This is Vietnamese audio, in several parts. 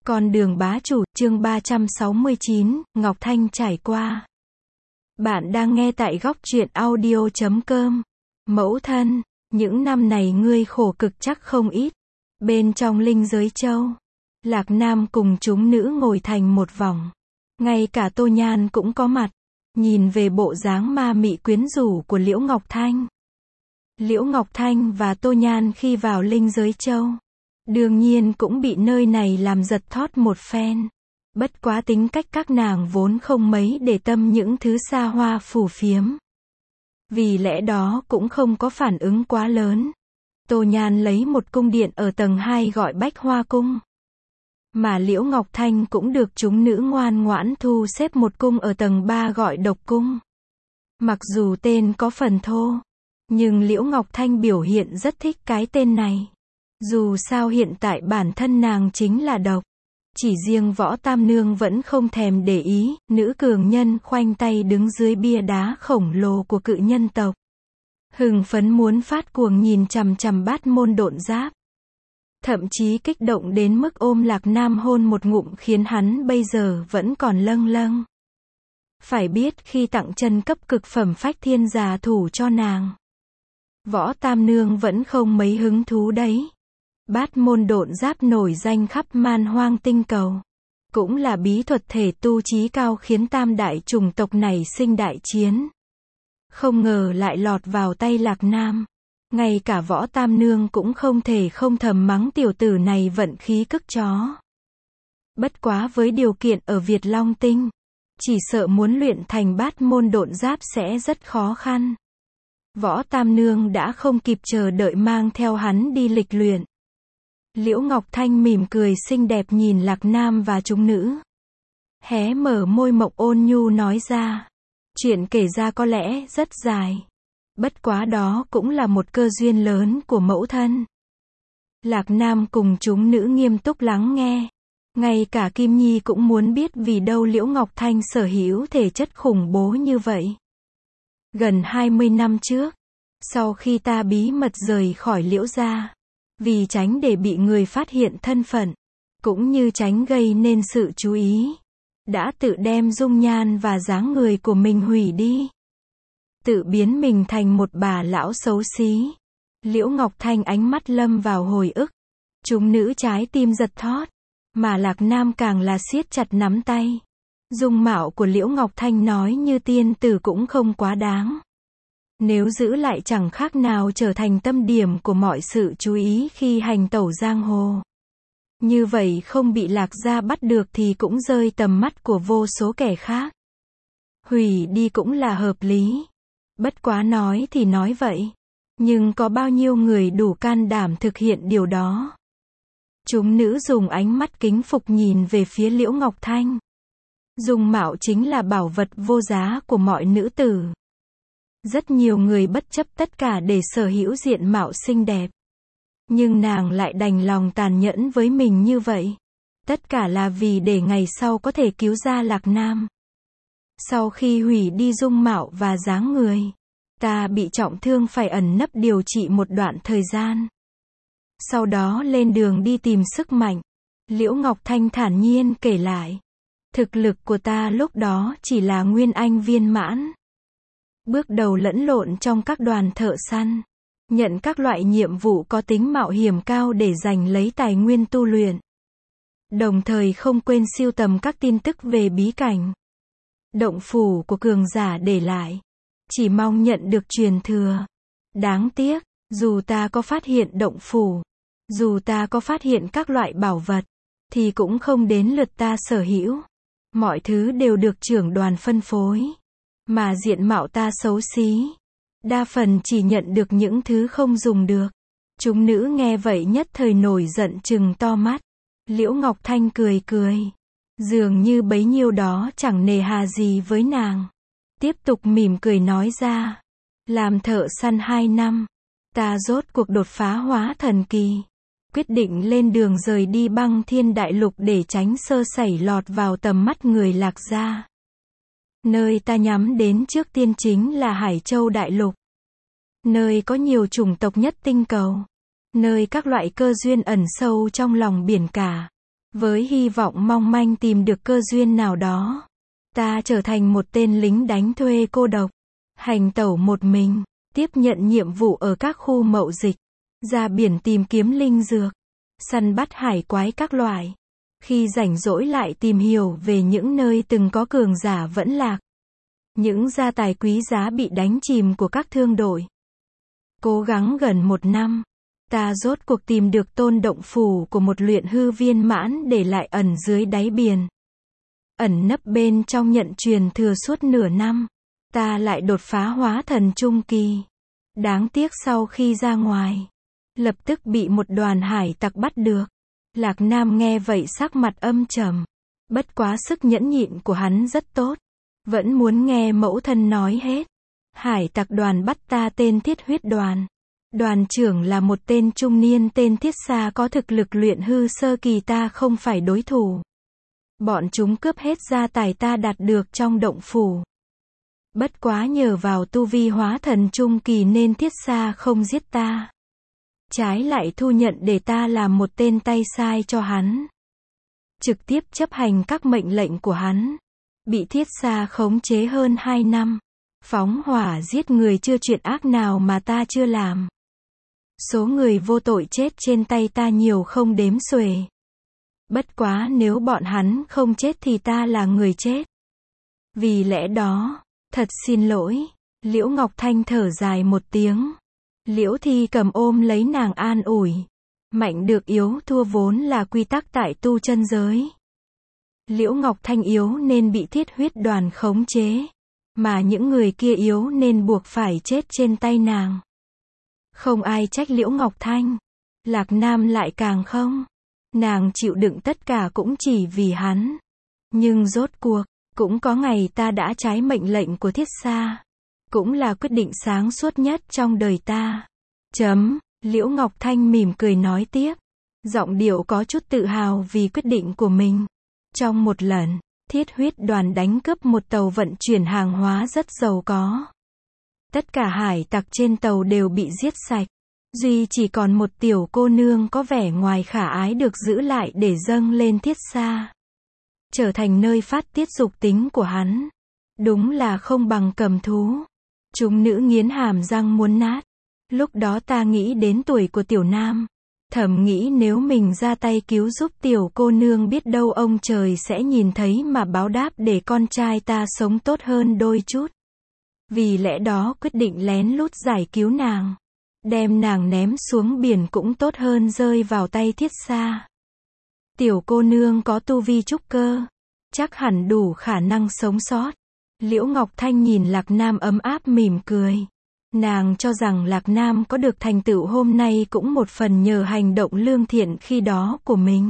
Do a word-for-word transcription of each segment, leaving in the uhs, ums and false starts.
Con đường bá chủ, chương ba trăm sáu mươi chín, Ngọc Thanh trải qua. Bạn đang nghe tại góc truyện audio chấm com. Mẫu thân, những năm này ngươi khổ cực chắc không ít. Bên trong linh giới châu, Lạc Nam cùng chúng nữ ngồi thành một vòng. Ngay cả Tô Nhan cũng có mặt. Nhìn về bộ dáng ma mị quyến rũ của Liễu Ngọc Thanh. Liễu Ngọc Thanh và Tô Nhan khi vào linh giới châu, đương nhiên cũng bị nơi này làm giật thót một phen. Bất quá tính cách các nàng vốn không mấy để tâm những thứ xa hoa phù phiếm. Vì lẽ đó cũng không có phản ứng quá lớn. Tô Nhan lấy một cung điện ở tầng hai gọi Bách Hoa Cung. Mà Liễu Ngọc Thanh cũng được chúng nữ ngoan ngoãn thu xếp một cung ở tầng ba gọi Độc Cung. Mặc dù tên có phần thô, nhưng Liễu Ngọc Thanh biểu hiện rất thích cái tên này. Dù sao hiện tại bản thân nàng chính là độc. Chỉ riêng Võ Tam Nương vẫn không thèm để ý, nữ cường nhân khoanh tay đứng dưới bia đá khổng lồ của cự nhân tộc. Hừng phấn muốn phát cuồng nhìn chằm chằm Bát Môn Độn Giáp. Thậm chí kích động đến mức ôm Lạc Nam hôn một ngụm khiến hắn bây giờ vẫn còn lâng lâng. Phải biết khi tặng chân cấp cực phẩm Phách Thiên Già thủ cho nàng, Võ Tam Nương vẫn không mấy hứng thú đấy. Bát Môn Độn Giáp nổi danh khắp man hoang tinh cầu. Cũng là bí thuật thể tu chí cao khiến tam đại chủng tộc này sinh đại chiến. Không ngờ lại lọt vào tay Lạc Nam. Ngay cả Võ Tam Nương cũng không thể không thầm mắng tiểu tử này vận khí cức chó. Bất quá với điều kiện ở Việt Long Tinh, chỉ sợ muốn luyện thành Bát Môn Độn Giáp sẽ rất khó khăn. Võ Tam Nương đã không kịp chờ đợi mang theo hắn đi lịch luyện. Liễu Ngọc Thanh mỉm cười xinh đẹp nhìn Lạc Nam và chúng nữ. Hé mở môi mộng ôn nhu nói ra. Chuyện kể ra có lẽ rất dài. Bất quá đó cũng là một cơ duyên lớn của mẫu thân. Lạc Nam cùng chúng nữ nghiêm túc lắng nghe. Ngay cả Kim Nhi cũng muốn biết vì đâu Liễu Ngọc Thanh sở hữu thể chất khủng bố như vậy. Gần hai mươi năm trước, sau khi ta bí mật rời khỏi Liễu gia, vì tránh để bị người phát hiện thân phận, cũng như tránh gây nên sự chú ý, đã tự đem dung nhan và dáng người của mình hủy đi. Tự biến mình thành một bà lão xấu xí. Liễu Ngọc Thanh ánh mắt lâm vào hồi ức. Chúng nữ trái tim giật thót. Mà Lạc Nam càng là siết chặt nắm tay. Dung mạo của Liễu Ngọc Thanh nói như tiên tử cũng không quá đáng. Nếu giữ lại chẳng khác nào trở thành tâm điểm của mọi sự chú ý khi hành tẩu giang hồ. Như vậy không bị Lạc gia bắt được thì cũng rơi tầm mắt của vô số kẻ khác. Hủy đi cũng là hợp lý. Bất quá nói thì nói vậy. Nhưng có bao nhiêu người đủ can đảm thực hiện điều đó. Chúng nữ dùng ánh mắt kính phục nhìn về phía Liễu Ngọc Thanh. Dung mạo chính là bảo vật vô giá của mọi nữ tử. Rất nhiều người bất chấp tất cả để sở hữu diện mạo xinh đẹp. Nhưng nàng lại đành lòng tàn nhẫn với mình như vậy. Tất cả là vì để ngày sau có thể cứu ra Lạc Nam. Sau khi hủy đi dung mạo và dáng người, ta bị trọng thương phải ẩn nấp điều trị một đoạn thời gian. Sau đó lên đường đi tìm sức mạnh. Liễu Ngọc Thanh thản nhiên kể lại. Thực lực của ta lúc đó chỉ là nguyên anh viên mãn. Bước đầu lẫn lộn trong các đoàn thợ săn. Nhận các loại nhiệm vụ có tính mạo hiểm cao để giành lấy tài nguyên tu luyện. Đồng thời không quên sưu tầm các tin tức về bí cảnh. Động phủ của cường giả để lại. Chỉ mong nhận được truyền thừa. Đáng tiếc, dù ta có phát hiện động phủ, dù ta có phát hiện các loại bảo vật, thì cũng không đến lượt ta sở hữu. Mọi thứ đều được trưởng đoàn phân phối. Mà diện mạo ta xấu xí. Đa phần chỉ nhận được những thứ không dùng được. Chúng nữ nghe vậy nhất thời nổi giận trừng to mắt. Liễu Ngọc Thanh cười cười. Dường như bấy nhiêu đó chẳng nề hà gì với nàng. Tiếp tục mỉm cười nói ra. Làm thợ săn hai năm. Ta rốt cuộc đột phá hóa thần kỳ. Quyết định lên đường rời đi Băng Thiên Đại Lục để tránh sơ sẩy lọt vào tầm mắt người Lạc gia. Nơi ta nhắm đến trước tiên chính là Hải Châu Đại Lục. Nơi có nhiều chủng tộc nhất tinh cầu. Nơi các loại cơ duyên ẩn sâu trong lòng biển cả. Với hy vọng mong manh tìm được cơ duyên nào đó, ta trở thành một tên lính đánh thuê cô độc, hành tẩu một mình, tiếp nhận nhiệm vụ ở các khu mậu dịch, ra biển tìm kiếm linh dược, săn bắt hải quái các loại. Khi rảnh rỗi lại tìm hiểu về những nơi từng có cường giả vẫn lạc, những gia tài quý giá bị đánh chìm của các thương đội. Cố gắng gần một năm, ta rốt cuộc tìm được tôn động phủ của một luyện hư viên mãn để lại ẩn dưới đáy biển. Ẩn nấp bên trong nhận truyền thừa suốt nửa năm, ta lại đột phá hóa thần trung kỳ. Đáng tiếc sau khi ra ngoài, lập tức bị một đoàn hải tặc bắt được. Lạc Nam nghe vậy sắc mặt âm trầm. Bất quá sức nhẫn nhịn của hắn rất tốt. Vẫn muốn nghe mẫu thân nói hết. Hải tặc đoàn bắt ta tên Thiết Huyết đoàn. Đoàn trưởng là một tên trung niên tên Thiết Xa có thực lực luyện hư sơ kỳ, ta không phải đối thủ. Bọn chúng cướp hết gia tài ta đạt được trong động phủ. Bất quá nhờ vào tu vi hóa thần trung kỳ nên Thiết Xa không giết ta. Trái lại thu nhận để ta làm một tên tay sai cho hắn. Trực tiếp chấp hành các mệnh lệnh của hắn. Bị Thiết Xa khống chế hơn hai năm. Phóng hỏa giết người chưa chuyện ác nào mà ta chưa làm. Số người vô tội chết trên tay ta nhiều không đếm xuể. Bất quá nếu bọn hắn không chết thì ta là người chết. Vì lẽ đó, thật xin lỗi. Liễu Ngọc Thanh thở dài một tiếng. Liễu Thi Cầm ôm lấy nàng an ủi. Mạnh được yếu thua vốn là quy tắc tại tu chân giới. Liễu Ngọc Thanh yếu nên bị Thiết Huyết đoàn khống chế. Mà những người kia yếu nên buộc phải chết trên tay nàng. Không ai trách Liễu Ngọc Thanh. Lạc Nam lại càng không. Nàng chịu đựng tất cả cũng chỉ vì hắn. Nhưng rốt cuộc, cũng có ngày ta đã trái mệnh lệnh của Thiết Xa. Cũng là quyết định sáng suốt nhất trong đời ta. Chấm, Liễu Ngọc Thanh mỉm cười nói tiếp. Giọng điệu có chút tự hào vì quyết định của mình. Trong một lần, Thiết Huyết đoàn đánh cướp một tàu vận chuyển hàng hóa rất giàu có. Tất cả hải tặc trên tàu đều bị giết sạch. Duy chỉ còn một tiểu cô nương có vẻ ngoài khả ái được giữ lại để dâng lên Thiết Xa. Trở thành nơi phát tiết dục tính của hắn. Đúng là không bằng cầm thú. Chúng nữ nghiến hàm răng muốn nát. Lúc đó ta nghĩ đến tuổi của tiểu nam. Thầm nghĩ nếu mình ra tay cứu giúp tiểu cô nương biết đâu ông trời sẽ nhìn thấy mà báo đáp để con trai ta sống tốt hơn đôi chút. Vì lẽ đó quyết định lén lút giải cứu nàng. Đem nàng ném xuống biển cũng tốt hơn rơi vào tay Thiết Xa. Tiểu cô nương có tu vi trúc cơ. Chắc hẳn đủ khả năng sống sót. Liễu Ngọc Thanh nhìn Lạc Nam ấm áp mỉm cười. Nàng cho rằng Lạc Nam có được thành tựu hôm nay cũng một phần nhờ hành động lương thiện khi đó của mình.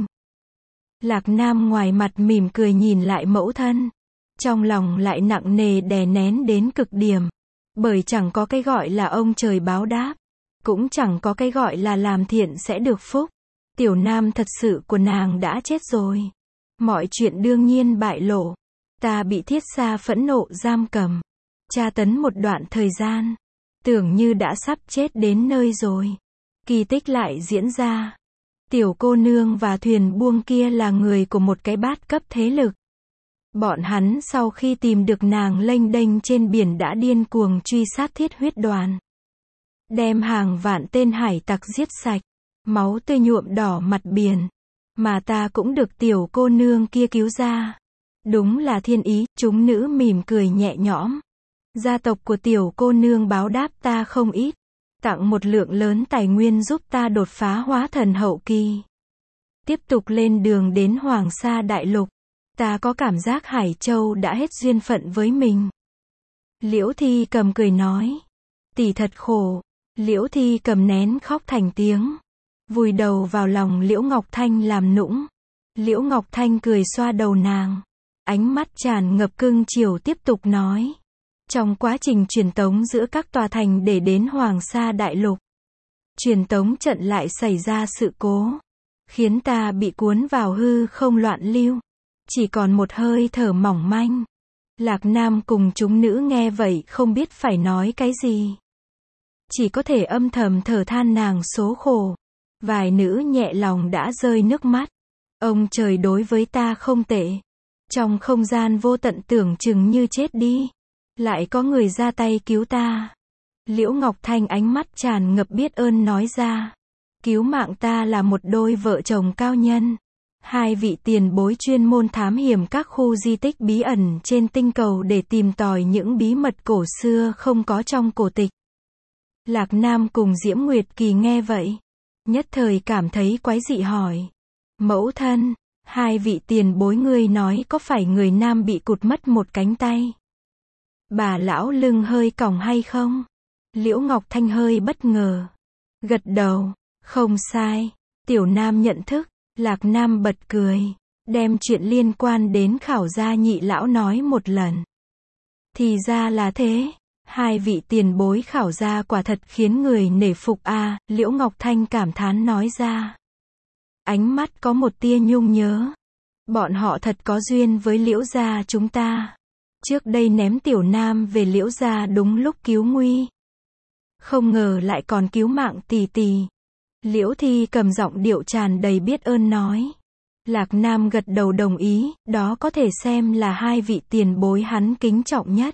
Lạc Nam ngoài mặt mỉm cười nhìn lại mẫu thân. Trong lòng lại nặng nề đè nén đến cực điểm. Bởi chẳng có cái gọi là ông trời báo đáp. Cũng chẳng có cái gọi là làm thiện sẽ được phúc. Tiểu nam thật sự của nàng đã chết rồi. Mọi chuyện đương nhiên bại lộ. Ta bị Thiết Xa phẫn nộ giam cầm. Tra tấn một đoạn thời gian. Tưởng như đã sắp chết đến nơi rồi. Kỳ tích lại diễn ra. Tiểu cô nương và thuyền buông kia là người của một cái bát cấp thế lực. Bọn hắn sau khi tìm được nàng lênh đênh trên biển đã điên cuồng truy sát Thiết Huyết đoàn. Đem hàng vạn tên hải tặc giết sạch. Máu tươi nhuộm đỏ mặt biển. Mà ta cũng được tiểu cô nương kia cứu ra. Đúng là thiên ý, chúng nữ mỉm cười nhẹ nhõm. Gia tộc của tiểu cô nương báo đáp ta không ít. Tặng một lượng lớn tài nguyên giúp ta đột phá hóa thần hậu kỳ. Tiếp tục lên đường đến Hoàng Sa Đại Lục. Ta có cảm giác Hải Châu đã hết duyên phận với mình. Liễu Thi Cầm cười nói. Tỷ thật khổ. Liễu Thi Cầm nén khóc thành tiếng. Vùi đầu vào lòng Liễu Ngọc Thanh làm nũng. Liễu Ngọc Thanh cười xoa đầu nàng. Ánh mắt tràn ngập cưng chiều tiếp tục nói. Trong quá trình truyền tống giữa các tòa thành để đến Hoàng Sa Đại Lục. Truyền tống trận lại xảy ra sự cố. Khiến ta bị cuốn vào hư không loạn lưu. Chỉ còn một hơi thở mỏng manh. Lạc Nam cùng chúng nữ nghe vậy không biết phải nói cái gì. Chỉ có thể âm thầm thở than nàng số khổ. Vài nữ nhẹ lòng đã rơi nước mắt. Ông trời đối với ta không tệ. Trong không gian vô tận tưởng chừng như chết đi, lại có người ra tay cứu ta. Liễu Ngọc Thanh ánh mắt tràn ngập biết ơn nói ra. Cứu mạng ta là một đôi vợ chồng cao nhân. Hai vị tiền bối chuyên môn thám hiểm các khu di tích bí ẩn trên tinh cầu để tìm tòi những bí mật cổ xưa không có trong cổ tịch. Lạc Nam cùng Diễm Nguyệt Kỳ nghe vậy, nhất thời cảm thấy quái dị hỏi. Mẫu thân, hai vị tiền bối ngươi nói có phải người nam bị cụt mất một cánh tay? Bà lão lưng hơi còng hay không? Liễu Ngọc Thanh hơi bất ngờ. Gật đầu, không sai. Tiểu Nam nhận thức. Lạc Nam bật cười, đem chuyện liên quan đến khảo gia nhị lão nói một lần. Thì ra là thế, hai vị tiền bối khảo gia quả thật khiến người nể phục a, à, Liễu Ngọc Thanh cảm thán nói ra. Ánh mắt có một tia nhung nhớ. Bọn họ thật có duyên với Liễu gia chúng ta. Trước đây ném Tiểu Nam về Liễu gia đúng lúc cứu nguy. Không ngờ lại còn cứu mạng tỷ tỷ. Liễu Thi cầm giọng điệu tràn đầy biết ơn nói. Lạc Nam gật đầu đồng ý, đó có thể xem là hai vị tiền bối hắn kính trọng nhất.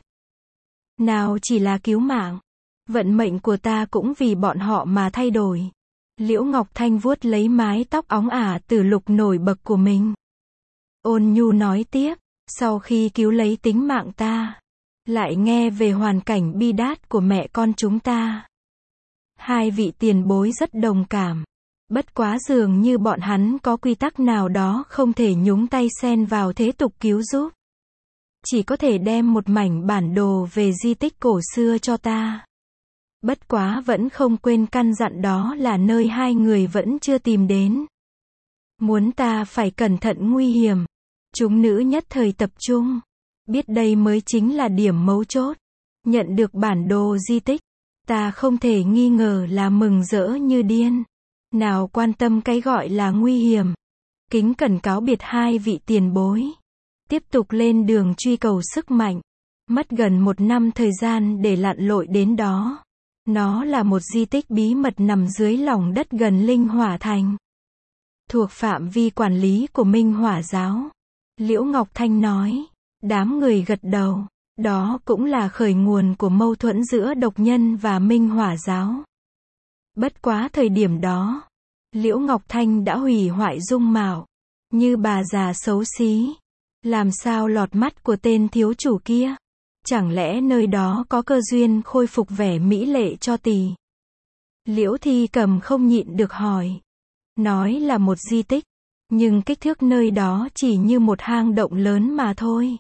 Nào chỉ là cứu mạng, vận mệnh của ta cũng vì bọn họ mà thay đổi. Liễu Ngọc Thanh vuốt lấy mái tóc óng ả từ lục nổi bật của mình. Ôn nhu nói tiếp, sau khi cứu lấy tính mạng ta, lại nghe về hoàn cảnh bi đát của mẹ con chúng ta. Hai vị tiền bối rất đồng cảm. Bất quá dường như bọn hắn có quy tắc nào đó không thể nhúng tay xen vào thế tục cứu giúp. Chỉ có thể đem một mảnh bản đồ về di tích cổ xưa cho ta. Bất quá vẫn không quên căn dặn đó là nơi hai người vẫn chưa tìm đến. Muốn ta phải cẩn thận nguy hiểm. Chúng nữ nhất thời tập trung. Biết đây mới chính là điểm mấu chốt. Nhận được bản đồ di tích, ta không thể nghi ngờ là mừng rỡ như điên. Nào quan tâm cái gọi là nguy hiểm. Kính cẩn cáo biệt hai vị tiền bối. Tiếp tục lên đường truy cầu sức mạnh. Mất gần một năm thời gian để lặn lội đến đó. Nó là một di tích bí mật nằm dưới lòng đất gần Linh Hỏa Thành. Thuộc phạm vi quản lý của Minh Hỏa Giáo. Liễu Ngọc Thanh nói. Đám người gật đầu. Đó cũng là khởi nguồn của mâu thuẫn giữa độc nhân và Minh Hỏa Giáo. Bất quá thời điểm đó, Liễu Ngọc Thanh đã hủy hoại dung mạo, như bà già xấu xí. Làm sao lọt mắt của tên thiếu chủ kia? Chẳng lẽ nơi đó có cơ duyên khôi phục vẻ mỹ lệ cho tỷ? Liễu Thi Cầm không nhịn được hỏi. Nói là một di tích, nhưng kích thước nơi đó chỉ như một hang động lớn mà thôi.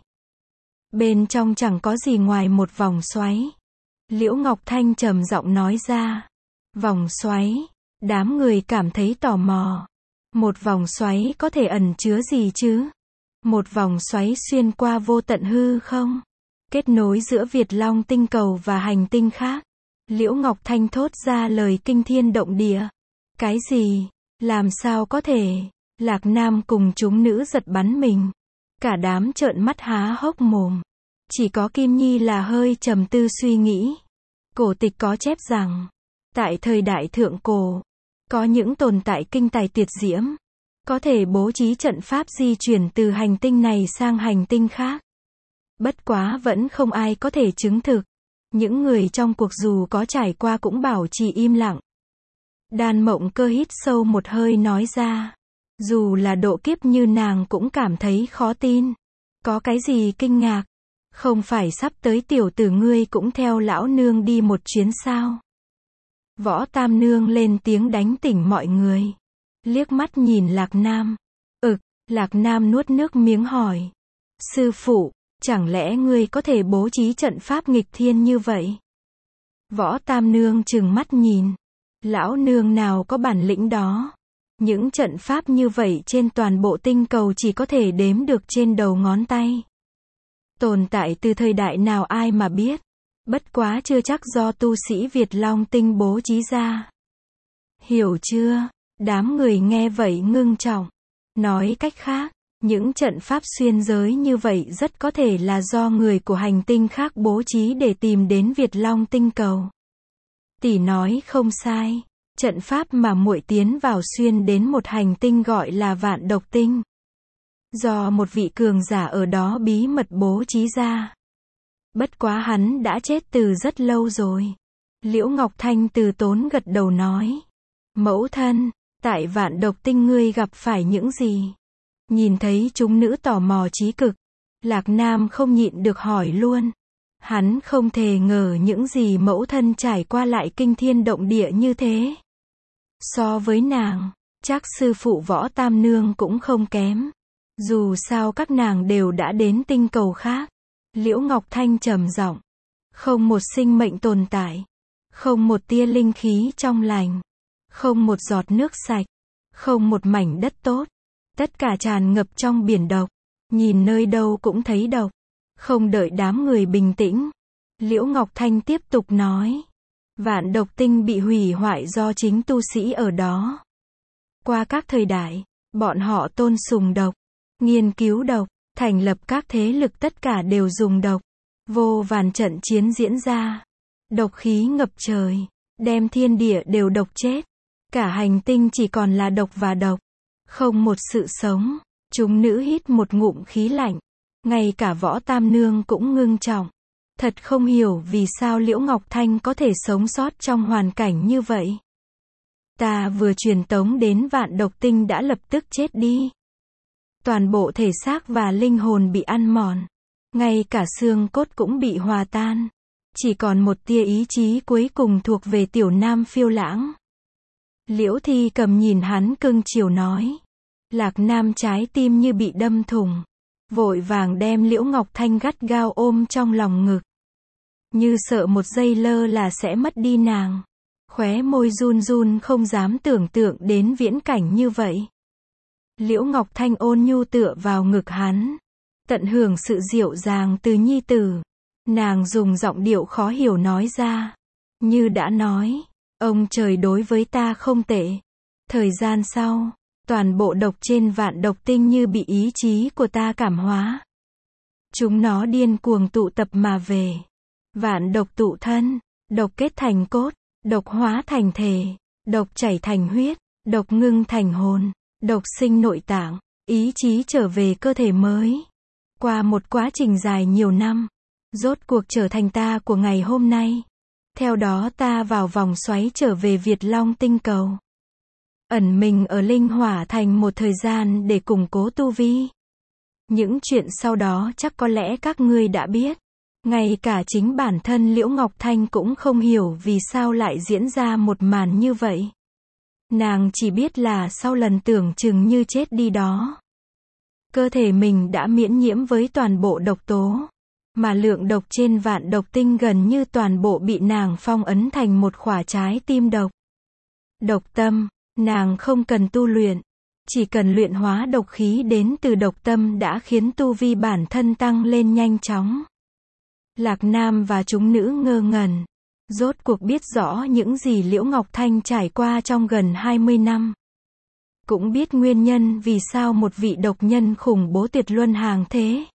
Bên trong chẳng có gì ngoài một vòng xoáy. Liễu Ngọc Thanh trầm giọng nói ra. Vòng xoáy. Đám người cảm thấy tò mò. Một vòng xoáy có thể ẩn chứa gì chứ? Một vòng xoáy xuyên qua vô tận hư không? Kết nối giữa Việt Long tinh cầu và hành tinh khác. Liễu Ngọc Thanh thốt ra lời kinh thiên động địa. Cái gì? Làm sao có thể? Lạc Nam cùng chúng nữ giật bắn mình. Cả đám trợn mắt há hốc mồm. Chỉ có Kim Nhi là hơi trầm tư suy nghĩ. Cổ tịch có chép rằng, tại thời đại thượng cổ, có những tồn tại kinh tài tuyệt diễm, có thể bố trí trận pháp di chuyển từ hành tinh này sang hành tinh khác. Bất quá vẫn không ai có thể chứng thực. Những người trong cuộc dù có trải qua cũng bảo trì im lặng. Đan Mộng Cơ hít sâu một hơi nói ra. Dù là độ kiếp như nàng cũng cảm thấy khó tin. Có cái gì kinh ngạc? Không phải sắp tới tiểu tử ngươi cũng theo lão nương đi một chuyến sao? Võ Tam Nương lên tiếng đánh tỉnh mọi người. Liếc mắt nhìn Lạc Nam. Ực, Lạc Nam nuốt nước miếng hỏi. Sư phụ, chẳng lẽ ngươi có thể bố trí trận pháp nghịch thiên như vậy? Võ Tam Nương trừng mắt nhìn. Lão nương nào có bản lĩnh đó? Những trận pháp như vậy trên toàn bộ tinh cầu chỉ có thể đếm được trên đầu ngón tay. Tồn tại từ thời đại nào ai mà biết. Bất quá chưa chắc do tu sĩ Việt Long tinh bố trí ra. Hiểu chưa? Đám người nghe vậy ngưng trọng. Nói cách khác, những trận pháp xuyên giới như vậy rất có thể là do người của hành tinh khác bố trí để tìm đến Việt Long tinh cầu. Tỷ nói không sai. trận pháp mà muội tiến vào xuyên đến một hành tinh gọi là Vạn Độc Tinh. Do một vị cường giả ở đó bí mật bố trí ra. Bất quá hắn đã chết từ rất lâu rồi. Liễu Ngọc Thanh từ tốn gật đầu nói. Mẫu thân, tại Vạn Độc Tinh ngươi gặp phải những gì? Nhìn thấy chúng nữ tò mò chí cực. Lạc Nam không nhịn được hỏi luôn. Hắn không thể ngờ những gì mẫu thân trải qua lại kinh thiên động địa như thế. So với nàng, chắc sư phụ Võ Tam Nương cũng không kém. Dù sao các nàng đều đã đến tinh cầu khác. Liễu Ngọc Thanh trầm giọng. Không một sinh mệnh tồn tại. Không một tia linh khí trong lành. Không một giọt nước sạch. Không một mảnh đất tốt. Tất cả tràn ngập trong biển độc. Nhìn nơi đâu cũng thấy độc. Không đợi đám người bình tĩnh. Liễu Ngọc Thanh tiếp tục nói. Vạn Độc Tinh bị hủy hoại do chính tu sĩ ở đó. Qua các thời đại, bọn họ tôn sùng độc, nghiên cứu độc, thành lập các thế lực tất cả đều dùng độc. Vô vàn trận chiến diễn ra. Độc khí ngập trời, đem thiên địa đều độc chết. Cả hành tinh chỉ còn là độc và độc. Không một sự sống. Chúng nữ hít một ngụm khí lạnh. Ngay cả Võ Tam Nương cũng ngưng trọng. Thật không hiểu vì sao Liễu Ngọc Thanh có thể sống sót trong hoàn cảnh như vậy. Ta vừa truyền tống đến Vạn Độc Tinh đã lập tức chết đi. Toàn bộ thể xác và linh hồn bị ăn mòn. Ngay cả xương cốt cũng bị hòa tan. Chỉ còn một tia ý chí cuối cùng thuộc về tiểu nam phiêu lãng. Liễu Thi Cầm nhìn hắn cưng chiều nói. Lạc Nam trái tim như bị đâm thủng. Vội vàng đem Liễu Ngọc Thanh gắt gao ôm trong lòng ngực. Như sợ một giây lơ là sẽ mất đi nàng. Khóe môi run run không dám tưởng tượng đến viễn cảnh như vậy. Liễu Ngọc Thanh ôn nhu tựa vào ngực hắn. Tận hưởng sự dịu dàng từ nhi tử. Nàng dùng giọng điệu khó hiểu nói ra. Như đã nói, ông trời đối với ta không tệ. Thời gian sau, toàn bộ độc trên Vạn Độc Tinh như bị ý chí của ta cảm hóa. Chúng nó điên cuồng tụ tập mà về. Vạn độc tụ thân, độc kết thành cốt, độc hóa thành thể, độc chảy thành huyết, độc ngưng thành hồn, độc sinh nội tạng, ý chí trở về cơ thể mới. Qua một quá trình dài nhiều năm, rốt cuộc trở thành ta của ngày hôm nay. Theo đó ta vào vòng xoáy trở về Việt Long tinh cầu. Ẩn mình ở Linh Hỏa Thành một thời gian để củng cố tu vi. Những chuyện sau đó chắc có lẽ các ngươi đã biết. Ngay cả chính bản thân Liễu Ngọc Thanh cũng không hiểu vì sao lại diễn ra một màn như vậy. Nàng chỉ biết là sau lần tưởng chừng như chết đi đó, cơ thể mình đã miễn nhiễm với toàn bộ độc tố. Mà lượng độc trên Vạn Độc Tinh gần như toàn bộ bị nàng phong ấn thành một khỏa trái tim độc. Độc tâm, nàng không cần tu luyện. Chỉ cần luyện hóa độc khí đến từ độc tâm đã khiến tu vi bản thân tăng lên nhanh chóng. Lạc Nam và chúng nữ ngơ ngẩn. Rốt cuộc biết rõ những gì Liễu Ngọc Thanh trải qua trong gần hai mươi năm. Cũng biết nguyên nhân vì sao một vị độc nhân khủng bố tuyệt luân hàng thế.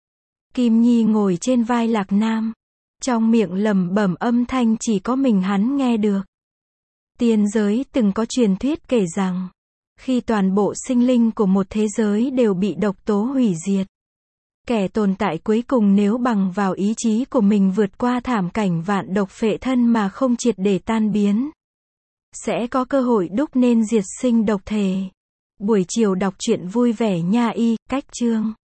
Kim Nhi ngồi trên vai Lạc Nam. Trong miệng lẩm bẩm âm thanh chỉ có mình hắn nghe được. Tiên giới từng có truyền thuyết kể rằng, khi toàn bộ sinh linh của một thế giới đều bị độc tố hủy diệt, kẻ tồn tại cuối cùng nếu bằng vào ý chí của mình vượt qua thảm cảnh vạn độc phệ thân mà không triệt để tan biến, sẽ có cơ hội đúc nên diệt sinh độc thể. Buổi chiều đọc truyện vui vẻ nha y, cách chương.